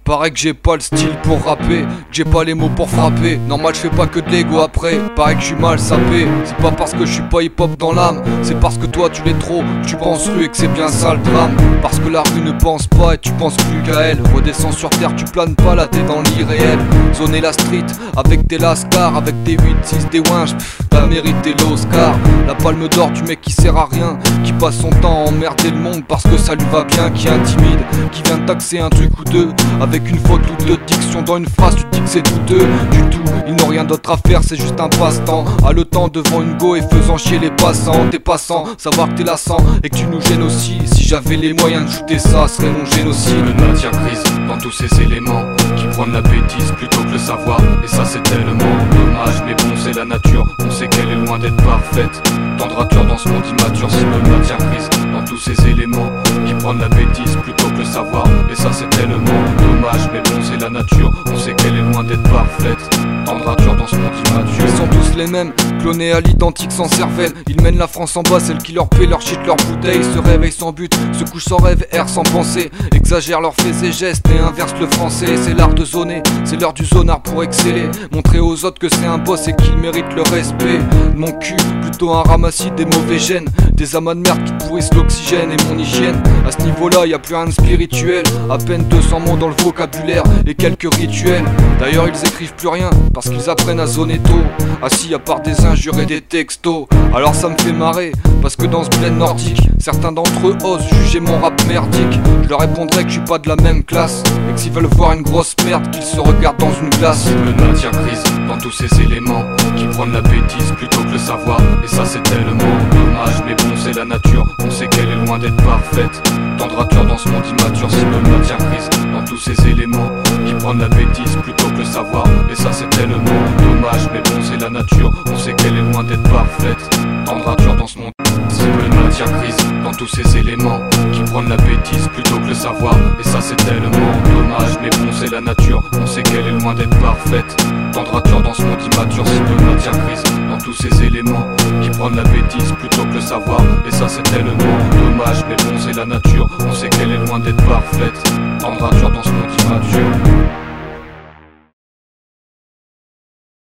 Paraît que j'ai pas le style pour rapper, que j'ai pas les mots pour frapper. Normal je fais pas que de l'ego après, paraît que je suis mal sapé. C'est pas parce que je suis pas hip hop dans l'âme, c'est parce que toi tu l'es trop. Tu penses rue et que c'est bien ça le drame. Parce que la rue ne pense pas et tu penses plus qu'à elle. Redescends sur terre, tu planes pas là, t'es dans l'irréel. Zoner la street avec des lascars, avec des 8-6, des winches, t'as mérité l'Oscar. La palme d'or du mec qui sert à rien, qui passe son temps à emmerder le monde parce que ça lui va bien, qui intimide, qui vient taxer un truc ou deux avec une faute ou deux diction dans une phrase, tu te dis que c'est douteux. Du tout, ils n'ont rien d'autre à faire, c'est juste un passe-temps. Haletant devant une go et faisant chier les passants. T'es passant, savoir que t'es lassant et que tu nous gênes aussi. Si j'avais les moyens de shooter ça, serait mon génocide. Le maintien grise dans tous ces éléments qui prônent la bêtise plutôt que le savoir. Et ça c'est tellement dommage, mais bon c'est la nature. On sait qu'elle est loin d'être parfaite. Tendra-tu dans ce monde immature si le maintien grise dans tous ces éléments qui prônent la bêtise plutôt que le savoir. Et ça c'est tellement dommage, mais bon c'est la nature. On sait qu'elle est loin d'être parfaite. Tendra-tu dans ce monde immature. Ils sont tous les mêmes, clonés à l'identique sans cervelle. Ils mènent la France en bas, celle qui leur paie leur shit, leur bouteille. Se réveillent sans but, se couchent sans rêve, errent sans pensée. Exagèrent leurs faits et gestes et inversent le français. C'est l'art de zoner, c'est l'heure du zonard pour exceller. Montrer aux autres que c'est un boss et qu'ils méritent le respect. Mon cul, plutôt un ramassis des mauvais gènes. Des amas de merde qui pourrissent l'oxygène et mon hygiène. À ce niveau-là, y a plus rien de spirituel. À peine 200 mots dans le vocabulaire et quelques rituels. D'ailleurs, ils écrivent plus rien parce qu'ils apprennent à zoner tôt. Assis à part des injures et des textos. Alors ça me fait marrer parce que dans ce bled nordique, certains d'entre eux osent juger mon rap merdique. Je leur répondrai que je suis pas de la même classe et que s'ils veulent voir une grosse merde, qu'ils se regardent dans une glace. Le maintien grise dans tous ces éléments qui prônent la bêtise plutôt que le savoir. Et ça c'est tellement dommage, mais bon c'est la nature. On sait qu'elle est loin d'être parfaite. Tendra-tu dans ce monde immature si le maintien grise dans tous ces éléments qui prônent la bêtise plutôt que le savoir. Et ça c'est tellement dommage, mais bon c'est la nature. On sait qu'elle est loin d'être parfaite. Tendra-tu dans ce monde si le maintien grise dans tous ces éléments qui prônent la bêtise plutôt que le savoir. Et ça c'est tellement dommage, mais bon c'est la nature. On sait qu'elle est loin d'être parfaite. Tendra-tu dans ce monde immature si le maintien grise dans tous ces éléments qui prônent la bêtise plutôt que le savoir. Et ça c'est tellement dommage, mais bon c'est la nature. On sait qu'elle est loin d'être parfaite. Tendra-tu dans ce monde immature.